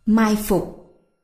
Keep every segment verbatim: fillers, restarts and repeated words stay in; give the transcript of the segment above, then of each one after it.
Mai phục.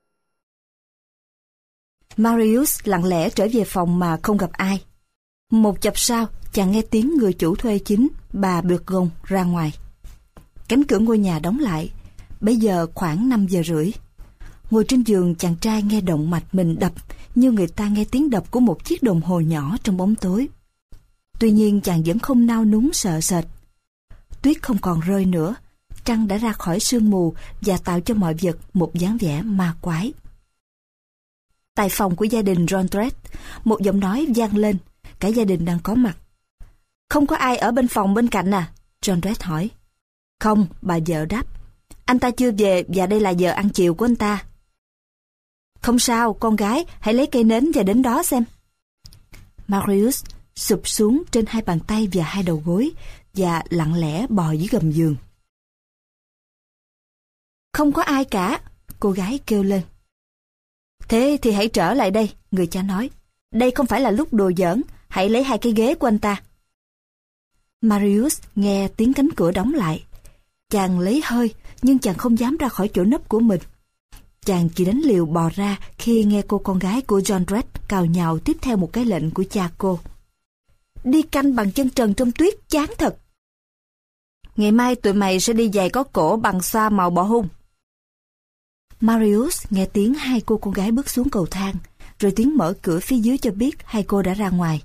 Marius lặng lẽ trở về phòng mà không gặp ai. Một chập sau, chàng nghe tiếng người chủ thuê chính, bà Burgon, ra ngoài. Cánh cửa ngôi nhà đóng lại. Bây giờ khoảng năm giờ rưỡi. Ngồi trên giường, chàng trai nghe động mạch mình đập như người ta nghe tiếng đập của một chiếc đồng hồ nhỏ trong bóng tối. Tuy nhiên chàng vẫn không nao núng sợ sệt. Tuyết không còn rơi nữa. Trăng đã ra khỏi sương mù và tạo cho mọi vật một dáng vẻ ma quái. Tại phòng của gia đình Jondrette, một giọng nói vang lên. Cả gia đình đang có mặt. Không có ai ở bên phòng bên cạnh à? Jondrette hỏi. Không, bà vợ đáp. Anh ta chưa về và đây là giờ ăn chiều của anh ta. Không sao, con gái, hãy lấy cây nến và đến đó xem. Marius sụp xuống trên hai bàn tay và hai đầu gối và lặng lẽ bò dưới gầm giường. Không có ai cả, cô gái kêu lên. Thế thì hãy trở lại đây, người cha nói. Đây không phải là lúc đùa giỡn, hãy lấy hai cái ghế của anh ta. Marius nghe tiếng cánh cửa đóng lại. Chàng lấy hơi, nhưng chàng không dám ra khỏi chỗ nấp của mình. Chàng chỉ đánh liều bò ra khi nghe cô con gái của Jondrette cào nhào tiếp theo một cái lệnh của cha cô. Đi canh bằng chân trần trong tuyết chán thật. Ngày mai tụi mày sẽ đi giày có cổ bằng xoa màu bọ hung. Marius nghe tiếng hai cô con gái bước xuống cầu thang, rồi tiếng mở cửa phía dưới cho biết hai cô đã ra ngoài.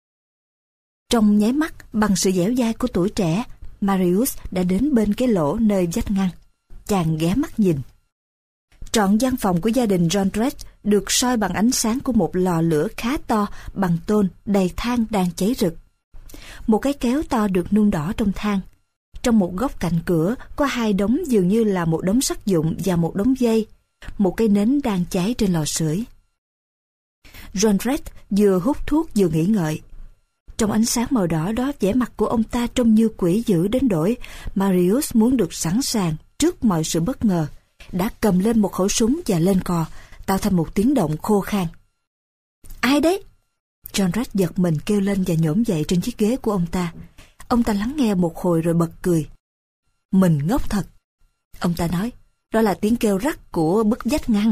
Trong nháy mắt, bằng sự dẻo dai của tuổi trẻ, Marius đã đến bên cái lỗ nơi vách ngăn. Chàng ghé mắt nhìn. Trọn gian phòng của gia đình Jondrette được soi bằng ánh sáng của một lò lửa khá to bằng tôn đầy than đang cháy rực. Một cái kéo to được nung đỏ trong than. Trong một góc cạnh cửa có hai đống dường như là một đống sắt dụng và một đống dây. Một cây nến đang cháy trên lò sưởi. Jondrette vừa hút thuốc vừa nghĩ ngợi. Trong ánh sáng màu đỏ đó, vẻ mặt của ông ta trông như quỷ dữ đến nỗi Marius muốn được sẵn sàng trước mọi sự bất ngờ, đã cầm lên một khẩu súng và lên cò, tạo thành một tiếng động khô khan. Ai đấy? Jondrette giật mình kêu lên và nhổm dậy trên chiếc ghế của ông ta. Ông ta lắng nghe một hồi rồi bật cười. Mình ngốc thật. Ông ta nói, đó là tiếng kêu rắc của bức vách ngăn.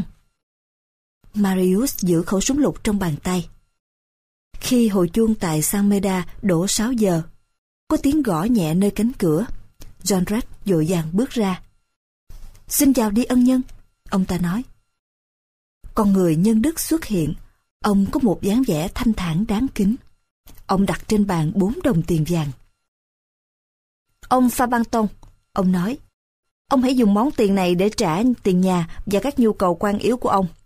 Marius giữ khẩu súng lục trong bàn tay. Khi hồi chuông tại San Meda đổ sáu giờ, có tiếng gõ nhẹ nơi cánh cửa. Jondrette vội vàng bước ra. Xin chào đi ân nhân, ông ta nói. Con người nhân đức xuất hiện. Ông có một dáng vẻ thanh thản đáng kính. Ông đặt trên bàn bốn đồng tiền vàng. Ông Fabanton, ông nói, ông hãy dùng món tiền này để trả tiền nhà và các nhu cầu quan yếu của ông.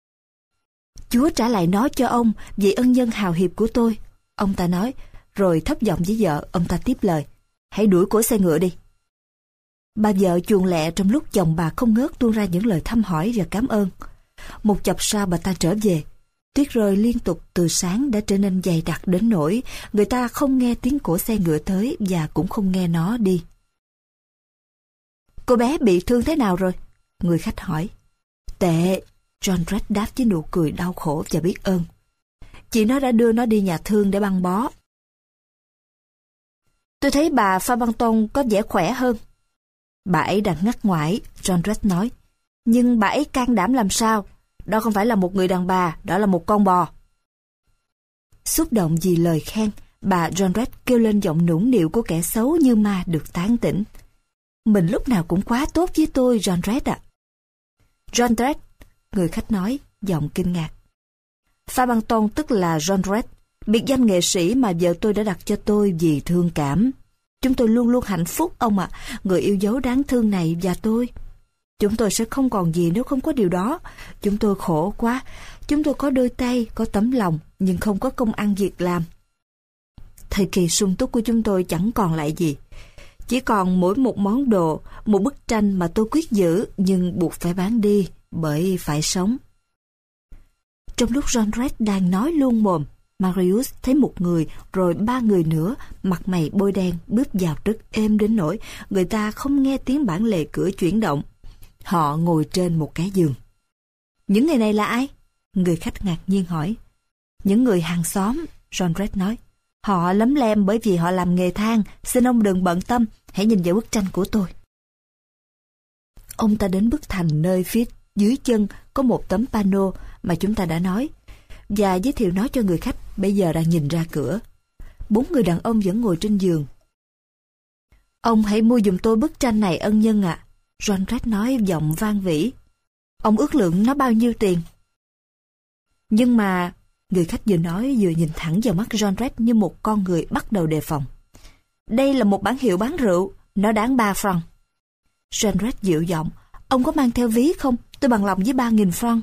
Chúa trả lại nó cho ông vì ân nhân hào hiệp của tôi, ông ta nói, rồi thấp giọng với vợ, ông ta tiếp lời, hãy đuổi cổ xe ngựa đi. Bà vợ chuồn lẹ trong lúc chồng bà không ngớt tuôn ra những lời thăm hỏi và cảm ơn. Một chập sau bà ta trở về. Tuyết rơi liên tục từ sáng đã trở nên dày đặc đến nỗi người ta không nghe tiếng của xe ngựa tới và cũng không nghe nó đi. Cô bé bị thương thế nào rồi? Người khách hỏi. Tệ, Jondrette đáp với nụ cười đau khổ và biết ơn. Chị nó đã đưa nó đi nhà thương để băng bó. Tôi thấy bà Fabanton có vẻ khỏe hơn. Bà ấy đang ngắt ngoải, Jondrette nói. Nhưng bà ấy can đảm làm sao? Đó không phải là một người đàn bà, đó là một con bò. Xúc động vì lời khen, bà Jondrette kêu lên giọng nũng nịu của kẻ xấu như ma được tán tỉnh. Mình lúc nào cũng quá tốt với tôi, Jondrette ạ. À. Jondrette, người khách nói, giọng kinh ngạc. Fabanton tức là Jondrette, biệt danh nghệ sĩ mà vợ tôi đã đặt cho tôi vì thương cảm. Chúng tôi luôn luôn hạnh phúc, ông ạ, à, người yêu dấu đáng thương này và tôi. Chúng tôi sẽ không còn gì nếu không có điều đó. Chúng tôi khổ quá. Chúng tôi có đôi tay, có tấm lòng, nhưng không có công ăn việc làm. Thời kỳ sung túc của chúng tôi chẳng còn lại gì. Chỉ còn mỗi một món đồ, một bức tranh mà tôi quyết giữ, nhưng buộc phải bán đi, bởi phải sống. Trong lúc Jondrette đang nói luôn mồm, Marius thấy một người, rồi ba người nữa, mặt mày bôi đen, bước vào rất êm đến nỗi người ta không nghe tiếng bản lề cửa chuyển động. Họ ngồi trên một cái giường. Những người này là ai? Người khách ngạc nhiên hỏi. Những người hàng xóm, Jondrette nói. Họ lấm lem bởi vì họ làm nghề than. Xin ông đừng bận tâm, hãy nhìn vào bức tranh của tôi. Ông ta đến bức thành nơi phía dưới chân có một tấm pano mà chúng ta đã nói, và giới thiệu nó cho người khách bây giờ đang nhìn ra cửa. Bốn người đàn ông vẫn ngồi trên giường. Ông hãy mua giùm tôi bức tranh này ân nhân ạ, à. Jondrette nói giọng vang vỉ. Ông ước lượng nó bao nhiêu tiền? Nhưng mà... Người khách vừa nói vừa nhìn thẳng vào mắt Jondrette như một con người bắt đầu đề phòng. Đây là một bản hiệu bán rượu, nó đáng ba franc. Jondrette dịu giọng. Ông có mang theo ví không? Tôi bằng lòng với ba nghìn franc.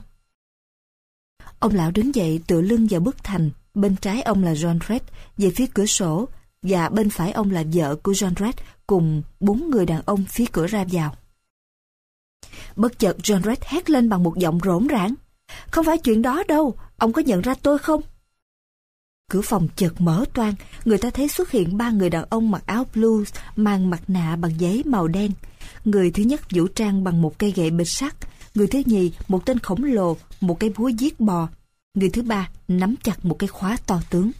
Ông lão đứng dậy tựa lưng vào bức thành. Bên trái ông là Jondrette về phía cửa sổ, và bên phải ông là vợ của Jondrette cùng bốn người đàn ông phía cửa ra vào. Bất chợt Jondrette hét lên bằng một giọng rỗn rãng. Không phải chuyện đó đâu, ông có nhận ra tôi không? Cửa phòng chợt mở toang, người ta thấy xuất hiện ba người đàn ông mặc áo blue, mang mặt nạ bằng giấy màu đen. Người thứ nhất vũ trang bằng một cây gậy bịch sắt, người thứ nhì một tên khổng lồ, một cây búa giết bò, người thứ ba nắm chặt một cái khóa to tướng.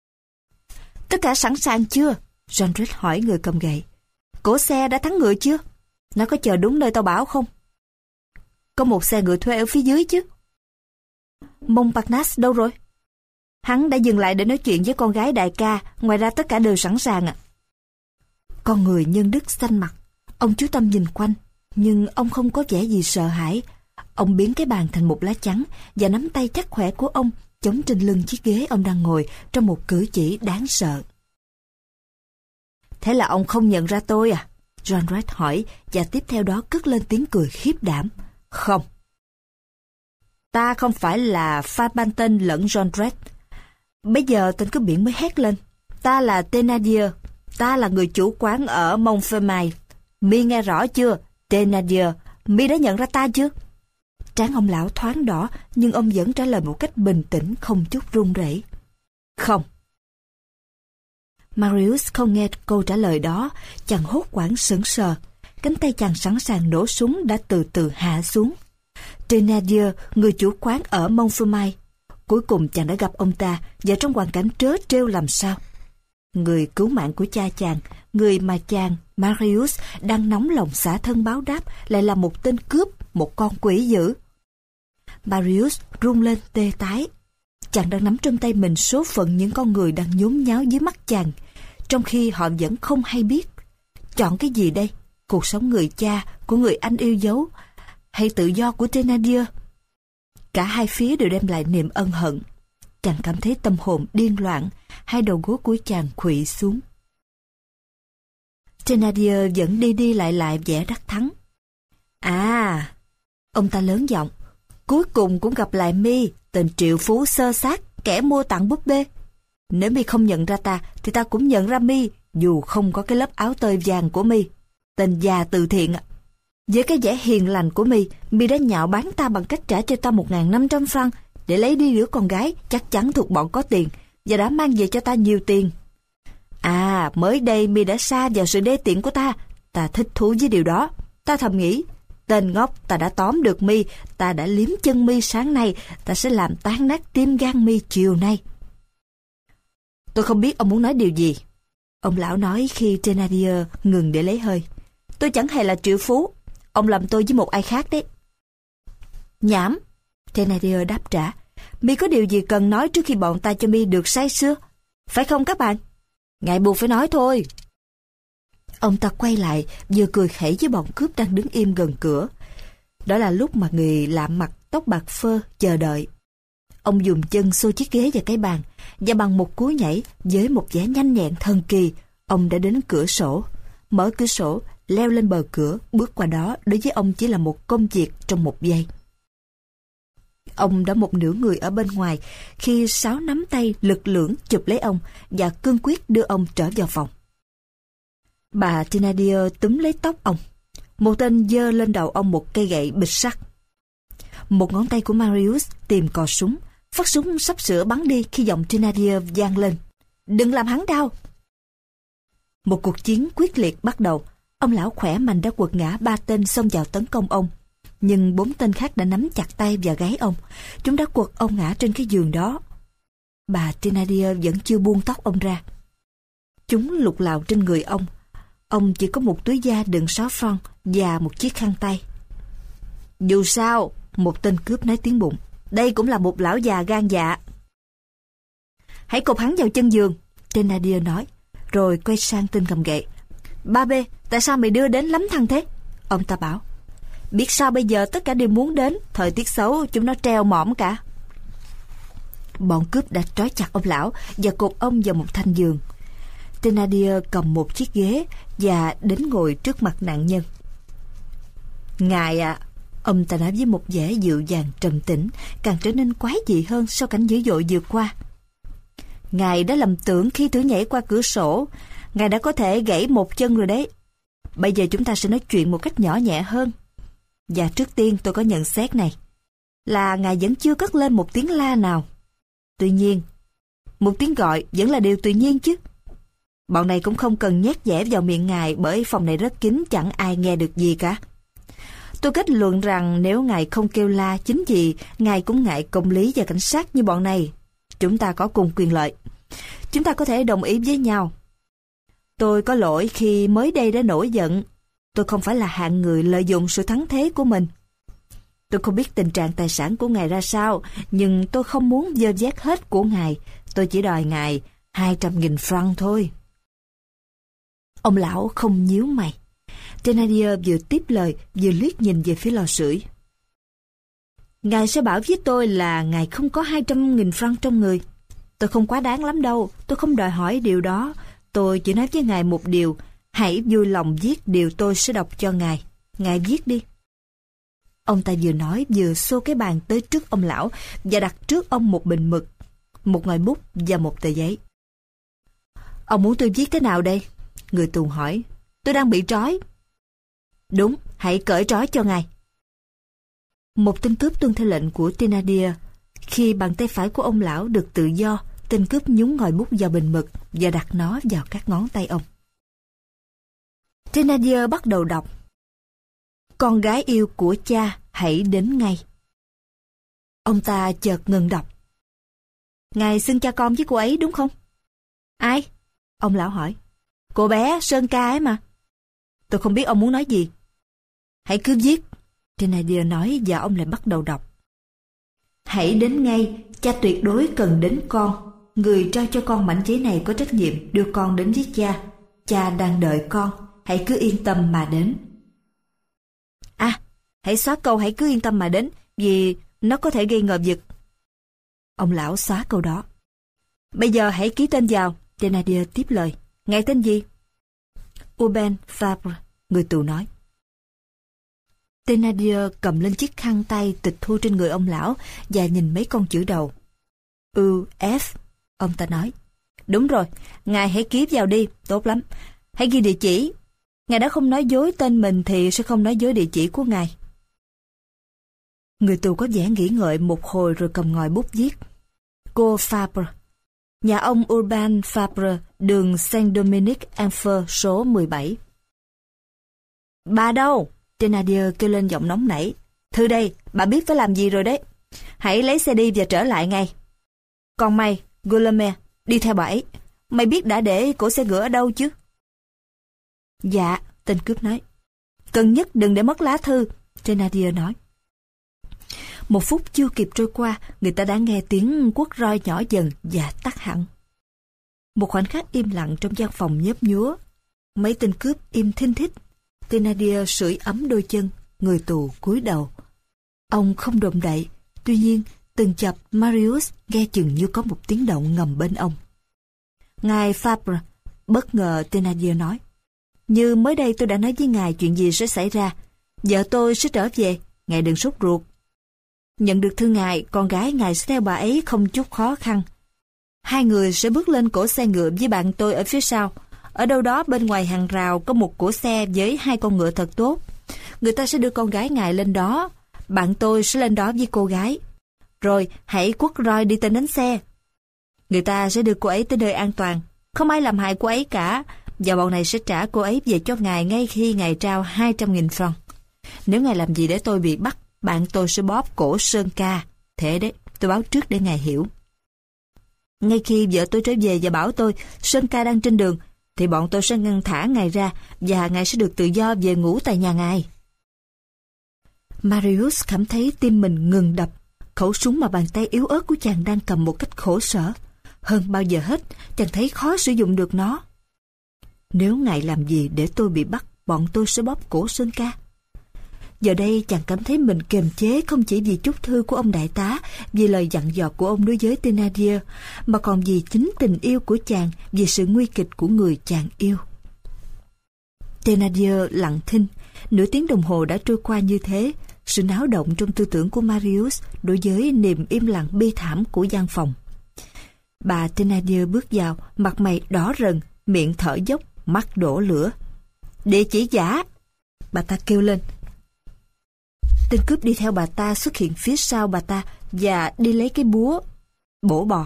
Tất cả sẵn sàng chưa? Jondrette hỏi người cầm gậy. Cỗ xe đã thắng ngựa chưa? Nó có chờ đúng nơi tao bảo không? Có một xe ngựa thuê ở phía dưới chứ. Montparnasse đâu rồi? Hắn đã dừng lại để nói chuyện với con gái đại ca, ngoài ra tất cả đều sẵn sàng ạ. À. Con người nhân đức xanh mặt, ông chú tâm nhìn quanh, nhưng ông không có vẻ gì sợ hãi. Ông biến cái bàn thành một lá chắn và nắm tay chắc khỏe của ông chống trên lưng chiếc ghế ông đang ngồi trong một cử chỉ đáng sợ. Thế là ông không nhận ra tôi à? Jondrette hỏi, và tiếp theo đó cất lên tiếng cười khiếp đảm. Không. Ta không phải là Fabantin lẫn Jondrette. Bây giờ tên cướp biển mới hét lên. Ta là Thénardier. Ta là người chủ quán ở Montfermeil. Mi nghe rõ chưa? Thénardier. Mi đã nhận ra ta chưa? Trán ông lão thoáng đỏ, nhưng ông vẫn trả lời một cách bình tĩnh, không chút run rẩy. Không. Marius không nghe câu trả lời đó, chàng hốt hoảng sững sờ. Cánh tay chàng sẵn sàng nổ súng đã từ từ hạ xuống. Thénardier, người chủ quán ở Montfermeil. Cuối cùng chàng đã gặp ông ta, và trong hoàn cảnh trớ trêu làm sao. Người cứu mạng của cha chàng, người mà chàng, Marius, đang nóng lòng xả thân báo đáp, lại là một tên cướp, một con quỷ dữ. Marius run lên tê tái. Chàng đang nắm trong tay mình số phận những con người đang nhốn nháo dưới mắt chàng, trong khi họ vẫn không hay biết. Chọn cái gì đây? Cuộc sống người cha, của người anh yêu dấu, hay tự do của Thénardier? Cả hai phía đều đem lại niềm ân hận. Chàng cảm thấy tâm hồn điên loạn, hai đầu gối của chàng khuỵu xuống. Thénardier vẫn đi đi lại lại vẻ đắc thắng. À, ông ta lớn giọng, cuối cùng cũng gặp lại Mi, tên triệu phú xơ xác, kẻ mua tặng búp bê. Nếu Mi không nhận ra ta, thì ta cũng nhận ra Mi, dù không có cái lớp áo tơi vàng của Mi. Tên già từ thiện ạ. Với cái vẻ hiền lành của Mi, Mi đã nhạo báng ta bằng cách trả cho ta một nghìn năm trăm franc để lấy đi đứa con gái chắc chắn thuộc bọn có tiền, và đã mang về cho ta nhiều tiền. À, mới đây Mi đã sa vào sự đê tiện của ta. Ta thích thú với điều đó. Ta thầm nghĩ, tên ngốc, ta đã tóm được Mi, ta đã liếm chân Mi sáng nay, ta sẽ làm tan nát tim gan Mi chiều nay. Tôi không biết ông muốn nói điều gì, ông lão nói khi Thénardier ngừng để lấy hơi. Tôi chẳng hề là triệu phú, ông lầm tôi với một ai khác đấy. Nhảm, Thénardier đáp trả. Mi có điều gì cần nói trước khi bọn ta cho Mi được say sưa, phải không các bạn? Ngại buộc phải nói thôi. Ông ta quay lại, vừa cười khẩy với bọn cướp đang đứng im gần cửa. Đó là lúc mà người lạ mặt tóc bạc phơ chờ đợi. Ông dùng chân xô chiếc ghế và cái bàn, và bằng một cú nhảy với một vẻ nhanh nhẹn thần kỳ, ông đã đến cửa sổ. Mở cửa sổ, leo lên bờ cửa, bước qua đó đối với ông chỉ là một công việc trong một giây. Ông đã một nửa người ở bên ngoài khi sáu nắm tay lực lưỡng chụp lấy ông và cương quyết đưa ông trở vào phòng. Bà Thénardier túm lấy tóc ông. Một tên giơ lên đầu ông một cây gậy bịch sắt. Một ngón tay của Marius tìm cò súng. Phát súng sắp sửa bắn đi khi giọng Thénardier vang lên. Đừng làm hắn đau. Một cuộc chiến quyết liệt bắt đầu. Ông lão khỏe mạnh đã quật ngã ba tên xông vào tấn công ông. Nhưng bốn tên khác đã nắm chặt tay và gáy ông. Chúng đã quật ông ngã trên cái giường đó. Bà Thénardier vẫn chưa buông tóc ông ra. Chúng lục lạo trên người ông. Ông chỉ có một túi da đựng sáu franc và một chiếc khăn tay. Dù sao, một tên cướp nói tiếng bụng, đây cũng là một lão già gan dạ. Hãy cột hắn vào chân giường, Thénardier nói, rồi quay sang tên cầm gậy. Ba bê, tại sao mày đưa đến lắm thằng thế? Ông ta bảo. Biết sao bây giờ tất cả đều muốn đến, thời tiết xấu chúng nó treo mõm cả. Bọn cướp đã trói chặt ông lão và cột ông vào một thanh giường. Thénardier cầm một chiếc ghế và đến ngồi trước mặt nạn nhân. Ngài ạ, à, ông ta nói với một vẻ dịu dàng trầm tĩnh, càng trở nên quái dị hơn sau cảnh dữ dội vừa qua. Ngài đã lầm tưởng khi thử nhảy qua cửa sổ, ngài đã có thể gãy một chân rồi đấy. Bây giờ chúng ta sẽ nói chuyện một cách nhỏ nhẹ hơn. Và trước tiên tôi có nhận xét này, là ngài vẫn chưa cất lên một tiếng la nào. Tuy nhiên, một tiếng gọi vẫn là điều tự nhiên chứ. Bọn này cũng không cần nhét nhẽ vào miệng ngài bởi phòng này rất kín, chẳng ai nghe được gì cả. Tôi kết luận rằng nếu ngài không kêu la chính vì ngài cũng ngại công lý và cảnh sát như bọn này, chúng ta có cùng quyền lợi. Chúng ta có thể đồng ý với nhau. Tôi có lỗi khi mới đây đã nổi giận. Tôi không phải là hạng người lợi dụng sự thắng thế của mình. Tôi không biết tình trạng tài sản của ngài ra sao, nhưng tôi không muốn dơ vét hết của ngài. Tôi chỉ đòi ngài hai trăm nghìn franc thôi. Ông lão không nhíu mày. Thénardier vừa tiếp lời vừa liếc nhìn về phía lò sưởi. Ngài sẽ bảo với tôi là ngài không có hai trăm nghìn franc trong người. Tôi không quá đáng lắm đâu, tôi không đòi hỏi điều đó. Tôi chỉ nói với ngài một điều, hãy vui lòng viết điều tôi sẽ đọc cho ngài. Ngài viết đi. Ông ta vừa nói vừa xô cái bàn tới trước ông lão và đặt trước ông một bình mực, một ngòi bút và một tờ giấy. Ông muốn tôi viết thế nào đây? Người tù hỏi. Tôi đang bị trói. Đúng, hãy cởi trói cho ngài. Một tên cướp tuân theo lệnh của Thénardier. Khi bàn tay phải của ông lão được tự do, tên cướp nhúng ngòi bút vào bình mực và đặt nó vào các ngón tay ông. Thénardier bắt đầu đọc. Con gái yêu của cha hãy đến ngay. Ông ta chợt ngừng đọc. Ngài xưng cha con với cô ấy đúng không? Ai? Ông lão hỏi. Cô bé Sơn Ca ấy mà. Tôi không biết ông muốn nói gì. Hãy cứ viết, Thénardier nói và ông lại bắt đầu đọc. Hãy đến ngay, cha tuyệt đối cần đến con. Người trao cho con mảnh giấy này có trách nhiệm đưa con đến với cha. Cha đang đợi con, hãy cứ yên tâm mà đến. À, hãy xóa câu hãy cứ yên tâm mà đến, vì nó có thể gây ngờ vực. Ông lão xóa câu đó. Bây giờ hãy ký tên vào, Thénardier tiếp lời. Ngài tên gì? Urbain Fabre, người tù nói. Thénardier cầm lên chiếc khăn tay tịch thu trên người ông lão và nhìn mấy con chữ đầu. U F, ông ta nói. Đúng rồi, ngài hãy ký vào đi, tốt lắm. Hãy ghi địa chỉ. Ngài đã không nói dối tên mình thì sẽ không nói dối địa chỉ của ngài. Người tù có vẻ nghĩ ngợi một hồi rồi cầm ngòi bút viết. Cô Fabre, nhà ông Urbain Fabre, đường Saint-Dominique-Enfer số mười bảy. Bà đâu? Thénardier kêu lên giọng nóng nảy. Thư đây, bà biết phải làm gì rồi đấy. Hãy lấy xe đi và trở lại ngay. Còn mày, Guillaume, đi theo bà ấy. Mày biết đã để cổ xe ngựa ở đâu chứ? Dạ, tên cướp nói. Cần nhất đừng để mất lá thư, Thénardier nói. Một phút chưa kịp trôi qua, người ta đã nghe tiếng quất roi nhỏ dần và tắt hẳn. Một khoảnh khắc im lặng trong gian phòng nhớp nhúa. Mấy tên cướp im thinh thích. Thénardier sưởi ấm đôi chân, người tù cúi đầu. Ông không động đậy, tuy nhiên từng chập Marius nghe chừng như có một tiếng động ngầm bên ông. Ngài Fabre, bất ngờ Thénardier nói. Như mới đây tôi đã nói với ngài chuyện gì sẽ xảy ra. Vợ tôi sẽ trở về, ngài đừng sốt ruột. Nhận được thư ngài, con gái ngài sẽ theo bà ấy không chút khó khăn. Hai người sẽ bước lên cỗ xe ngựa với bạn tôi ở phía sau. Ở đâu đó bên ngoài hàng rào có một cỗ xe với hai con ngựa thật tốt. Người ta sẽ đưa con gái ngài lên đó. Bạn tôi sẽ lên đó với cô gái. Rồi hãy quất roi đi tên đánh xe. Người ta sẽ đưa cô ấy tới nơi an toàn. Không ai làm hại cô ấy cả. Và bọn này sẽ trả cô ấy về cho ngài ngay khi ngài trao hai trăm nghìn franc. Nếu ngài làm gì để tôi bị bắt, bạn tôi sẽ bóp cổ Sơn Ca. Thế đấy, tôi báo trước để ngài hiểu. Ngay khi vợ tôi trở về và bảo tôi Sơn Ca đang trên đường, thì bọn tôi sẽ ngăn thả ngài ra và ngài sẽ được tự do về ngủ tại nhà ngài. Marius cảm thấy tim mình ngừng đập. Khẩu súng mà bàn tay yếu ớt của chàng đang cầm một cách khổ sở. Hơn bao giờ hết, chàng thấy khó sử dụng được nó. Nếu ngài làm gì để tôi bị bắt, bọn tôi sẽ bóp cổ Sơn Ca. Giờ đây chàng cảm thấy mình kiềm chế không chỉ vì chúc thư của ông đại tá, vì lời dặn dò của ông đối với Thénardier, mà còn vì chính tình yêu của chàng, vì sự nguy kịch của người chàng yêu. Thénardier lặng thinh. Nửa tiếng đồng hồ đã trôi qua như thế. Sự náo động trong tư tưởng của Marius đối với niềm im lặng bi thảm của gian phòng. Bà Thénardier bước vào, mặt mày đỏ rần, miệng thở dốc, mắt đổ lửa. Địa chỉ giả! Bà ta kêu lên. Tên cướp đi theo bà ta xuất hiện phía sau bà ta và đi lấy cái búa bổ bò.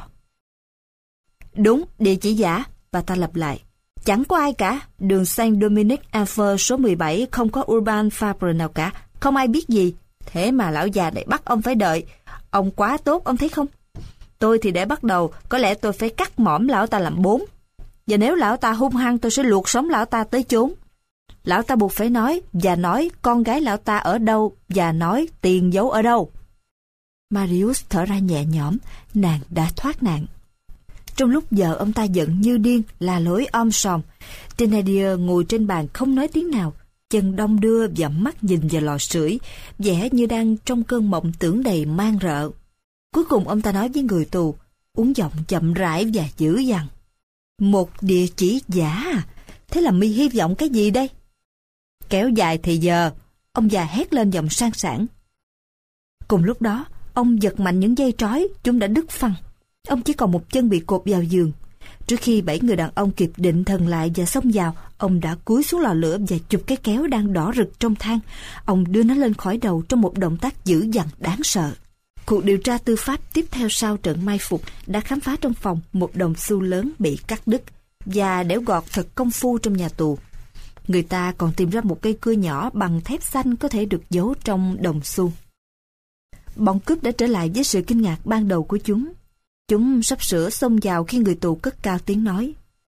Đúng, địa chỉ giả, bà ta lặp lại. Chẳng có ai cả, đường Saint Dominic Alpha số mười bảy không có Urban Fabre nào cả, không ai biết gì. Thế mà lão già này bắt ông phải đợi. Ông quá tốt, ông thấy không? Tôi thì để bắt đầu, có lẽ tôi phải cắt mõm lão ta làm bốn. Và nếu lão ta hung hăng, tôi sẽ luộc sống lão ta tới chốn. Lão ta buộc phải nói, và nói con gái lão ta ở đâu, và nói tiền giấu ở đâu. Marius thở ra nhẹ nhõm, nàng đã thoát nạn. Trong lúc vợ ông ta giận như điên, la lối om sòm, Thénardier ngồi trên bàn không nói tiếng nào, chân đong đưa và mắt nhìn vào lò sưởi, vẻ như đang trong cơn mộng tưởng đầy man rợ. Cuối cùng ông ta nói với người tù, uống giọng chậm rãi và dữ dằn. Một địa chỉ giả à? Thế là mi hy vọng cái gì đây? Kéo dài thì giờ, ông già hét lên giọng sang sảng. Cùng lúc đó, ông giật mạnh những dây trói, chúng đã đứt phăng. Ông chỉ còn một chân bị cột vào giường. Trước khi bảy người đàn ông kịp định thần lại và xông vào, ông đã cúi xuống lò lửa và chụp cái kéo đang đỏ rực trong than. Ông đưa nó lên khỏi đầu trong một động tác dữ dằn đáng sợ. Cuộc điều tra tư pháp tiếp theo sau trận mai phục đã khám phá trong phòng một đồng xu lớn bị cắt đứt và đẽo gọt thật công phu trong nhà tù. Người ta còn tìm ra một cây cưa nhỏ bằng thép xanh có thể được giấu trong đồng xu. Bọn cướp đã trở lại với sự kinh ngạc ban đầu của chúng. Chúng sắp sửa xông vào khi người tù cất cao tiếng nói.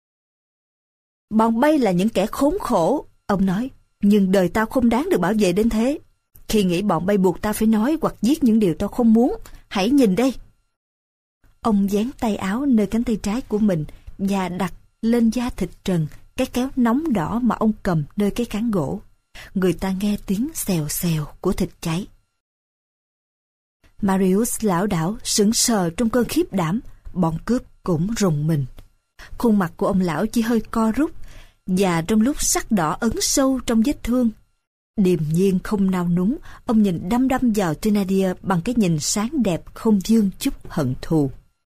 Bọn bay là những kẻ khốn khổ, ông nói, nhưng đời tao không đáng được bảo vệ đến thế. Khi nghĩ bọn bay buộc tao phải nói hoặc giết những điều tao không muốn, hãy nhìn đây. Ông dán tay áo nơi cánh tay trái của mình và đặt lên da thịt trần cái kéo nóng đỏ mà ông cầm nơi cái cán gỗ. Người ta nghe tiếng xèo xèo của thịt cháy. Marius lảo đảo sững sờ trong cơn khiếp đảm, bọn cướp cũng rùng mình. Khuôn mặt của ông lão chỉ hơi co rút, và trong lúc sắc đỏ ấn sâu trong vết thương, điềm nhiên không nao núng, ông nhìn đăm đăm vào Thénardier bằng cái nhìn sáng đẹp không vương chút hận thù.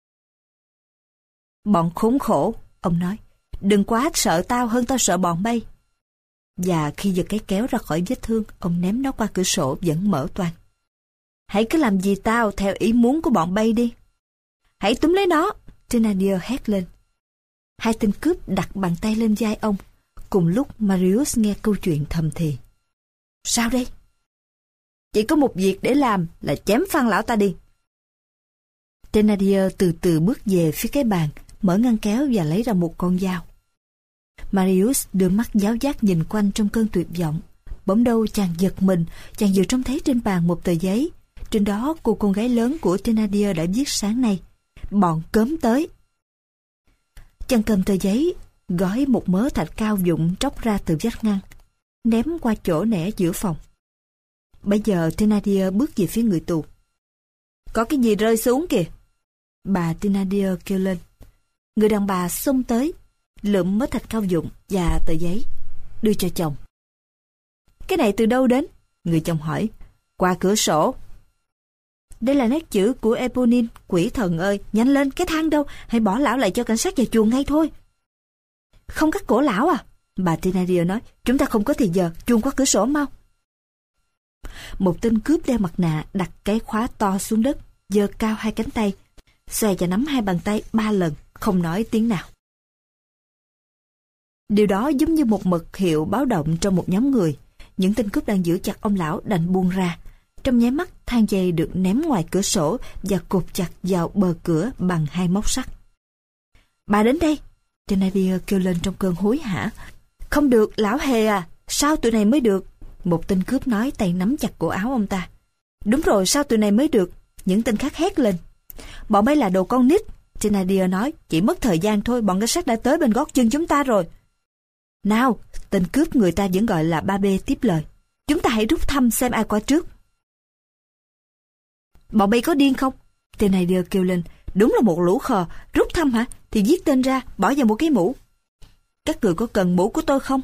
Bọn khốn khổ, ông nói, đừng quá sợ tao hơn tao sợ bọn bay. Và khi giật cái kéo ra khỏi vết thương, ông ném nó qua cửa sổ vẫn mở toang. Hãy cứ làm gì tao theo ý muốn của bọn bay đi. Hãy túm lấy nó, Thénardier hét lên. Hai tên cướp đặt bàn tay lên vai ông. Cùng lúc Marius nghe câu chuyện thầm thì. Sao đây? Chỉ có một việc để làm là chém phăng lão ta đi. Thénardier từ từ bước về phía cái bàn, mở ngăn kéo và lấy ra một con dao. Marius đưa mắt giáo giác nhìn quanh trong cơn tuyệt vọng. Bỗng đâu chàng giật mình, chàng vừa trông thấy trên bàn một tờ giấy. Trên đó cô con gái lớn của Thénardier đã viết sáng nay. Bọn cớm tới. Chàng cầm tờ giấy, gói một mớ thạch cao vụn tróc ra từ vách ngăn, ném qua chỗ nẻ giữa phòng. Bây giờ Thénardier bước về phía người tù. Có cái gì rơi xuống kìa? Bà Thénardier kêu lên. Người đàn bà xông tới, lượm mớ thạch cao vụn và tờ giấy, đưa cho chồng. Cái này từ đâu đến? Người chồng hỏi. Qua cửa sổ. Đây là nét chữ của Eponine, quỷ thần ơi, nhanh lên, cái thang đâu, hãy bỏ lão lại cho cảnh sát vào chuồng ngay thôi. Không cắt cổ lão à? Bà Thénardier nói, chúng ta không có thời giờ, chuồn qua cửa sổ mau. Một tên cướp đeo mặt nạ đặt cái khóa to xuống đất, giơ cao hai cánh tay, xòe và nắm hai bàn tay ba lần, không nói tiếng nào. Điều đó giống như một mật hiệu báo động trong một nhóm người. Những tên cướp đang giữ chặt ông lão đành buông ra. Trong nháy mắt, thang dây được ném ngoài cửa sổ và cột chặt vào bờ cửa bằng hai móc sắt. Bà đến đây! Thénardier kêu lên trong cơn hối hả. Không được, lão hề à! Sao tụi này mới được? Một tên cướp nói, tay nắm chặt cổ áo ông ta. Đúng rồi, sao tụi này mới được? Những tên khác hét lên. Bọn bay là đồ con nít. Thénardier nói, chỉ mất thời gian thôi, bọn cảnh sát đã tới bên gót chân chúng ta rồi. Nào, tên cướp người ta vẫn gọi là ba bê tiếp lời. Chúng ta hãy rút thăm xem ai qua trước. Bọn bay có điên không? Thénardier kêu lên. Đúng là một lũ khờ. Rút thăm hả? Thì viết tên ra, bỏ vào một cái mũ. Các người có cần mũ của tôi không?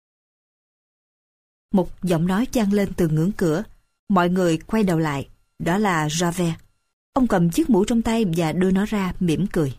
Một giọng nói vang lên từ ngưỡng cửa. Mọi người quay đầu lại. Đó là Javert. Ông cầm chiếc mũ trong tay và đưa nó ra, mỉm cười.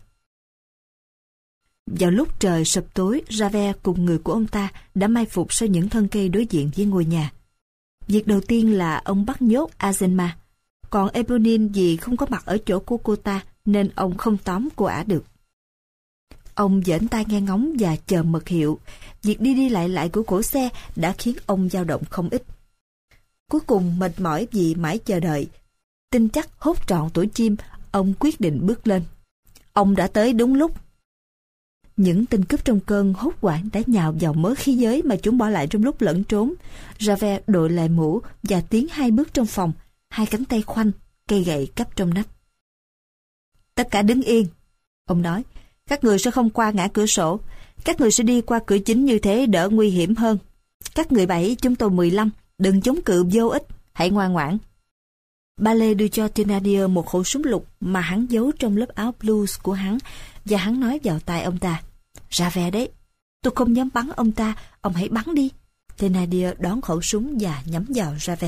Vào lúc trời sập tối, Javert cùng người của ông ta đã mai phục sau những thân cây đối diện với ngôi nhà. Việc đầu tiên là ông bắt nhốt Azalma. Còn Eponine vì không có mặt ở chỗ của cô ta nên ông không tóm cô ả được. Ông giãn tai nghe ngóng và chờ mật hiệu. Việc đi đi lại lại của cỗ xe đã khiến ông dao động không ít. Cuối cùng mệt mỏi vì mãi chờ đợi, tin chắc hốt trọn tổ chim, ông quyết định bước lên. Ông đã tới đúng lúc. Những tên cướp trong cơn hốt hoảng đã nhào vào mớ khí giới mà chúng bỏ lại trong lúc lẫn trốn. Javert đội lại mũ và tiến hai bước trong phòng, hai cánh tay khoanh, cây gậy cắp trong nách. Tất cả đứng yên, ông nói. Các người sẽ không qua ngã cửa sổ. Các người sẽ đi qua cửa chính, như thế đỡ nguy hiểm hơn. Các người bảy, chúng tôi mười lăm, đừng chống cự vô ích, hãy ngoan ngoãn. Ba Lê đưa cho Thénardier một khẩu súng lục mà hắn giấu trong lớp áo blues của hắn, và hắn nói vào tai ông ta. Javert đấy, tôi không dám bắn ông ta, ông hãy bắn đi. Thénardier đón khẩu súng và nhắm vào Javert.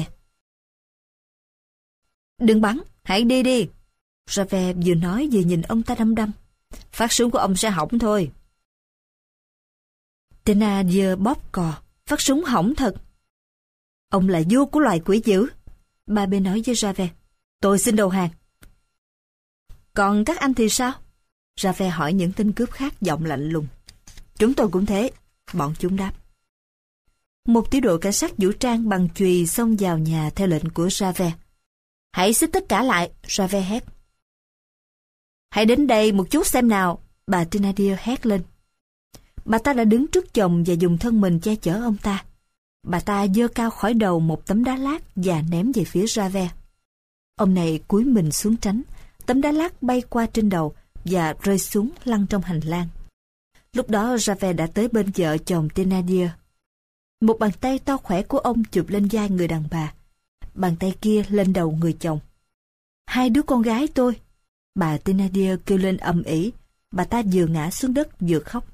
Đừng bắn, hãy đi đi. Javert vừa nói vừa nhìn ông ta đăm đăm. Phát súng của ông sẽ hỏng thôi. Thénardier bóp cò. Phát súng hỏng thật. Ông là vua của loài quỷ dữ. Ba bên nói với Javert. Tôi xin đầu hàng. Còn các anh thì sao? Javert hỏi những tên cướp khác giọng lạnh lùng. Chúng tôi cũng thế. Bọn chúng đáp. Một tiểu đội cảnh sát vũ trang bằng chùy xông vào nhà theo lệnh của Javert. Hãy xích tất cả lại, Javert hét. Hãy đến đây một chút xem nào, bà Thénardier hét lên. Bà ta đã đứng trước chồng và dùng thân mình che chở ông ta. Bà ta giơ cao khỏi đầu một tấm đá lát và ném về phía Javert. Ông này cúi mình xuống tránh, tấm đá lát bay qua trên đầu và rơi xuống lăn trong hành lang. Lúc đó Javert đã tới bên vợ chồng Thénardier. Một bàn tay to khỏe của ông chụp lên vai người đàn bà, bàn tay kia lên đầu người chồng. Hai đứa con gái tôi. Bà Thénardier kêu lên ầm ĩ. Bà ta vừa ngã xuống đất vừa khóc.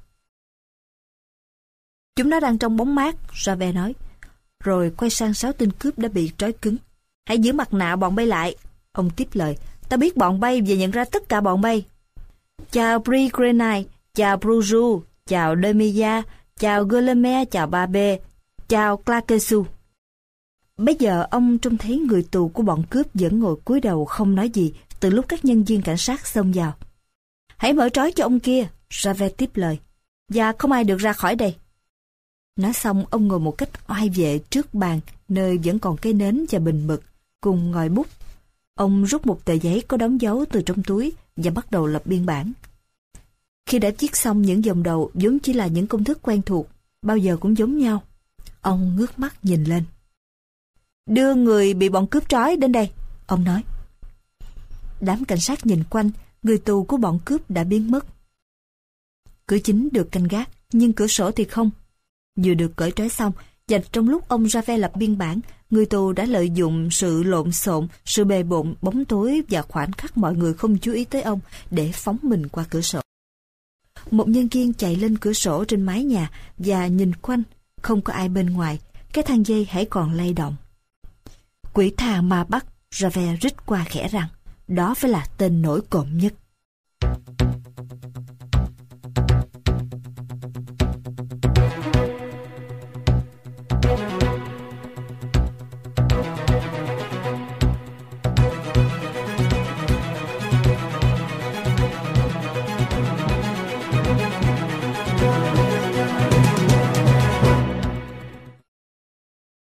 Chúng nó đang trong bóng mát, Javert nói. Rồi quay sang sáu tên cướp đã bị trói cứng. Hãy giữ mặt nạ bọn bay lại. Ông tiếp lời. Ta biết bọn bay và nhận ra tất cả bọn bay. Chào Brie Grenade, chào Bruju, chào Demilla, chào Gueulemer, chào Babé, chào Claquesous. Bây giờ ông trông thấy người tù của bọn cướp vẫn ngồi cúi đầu không nói gì từ lúc các nhân viên cảnh sát xông vào. Hãy mở trói cho ông kia, Javert tiếp lời. Và không ai được ra khỏi đây. Nói xong ông ngồi một cách oai vệ trước bàn nơi vẫn còn cây nến và bình mực cùng ngòi bút. Ông rút một tờ giấy có đóng dấu từ trong túi và bắt đầu lập biên bản. Khi đã viết xong những dòng đầu vốn chỉ là những công thức quen thuộc, bao giờ cũng giống nhau, ông ngước mắt nhìn lên. Đưa người bị bọn cướp trói đến đây, ông nói. Đám cảnh sát nhìn quanh, người tù của bọn cướp đã biến mất. Cửa chính được canh gác, nhưng cửa sổ thì không. Vừa được cởi trói xong, và trong lúc ông Javert lập biên bản, người tù đã lợi dụng sự lộn xộn, sự bề bộn, bóng tối và khoảnh khắc mọi người không chú ý tới ông để phóng mình qua cửa sổ. Một nhân viên chạy lên cửa sổ trên mái nhà và nhìn quanh, không có ai bên ngoài, cái thang dây hãy còn lay động. Quỷ tha ma bắt, Javert rít qua khẽ rằng, đó phải là tên nổi cộm nhất.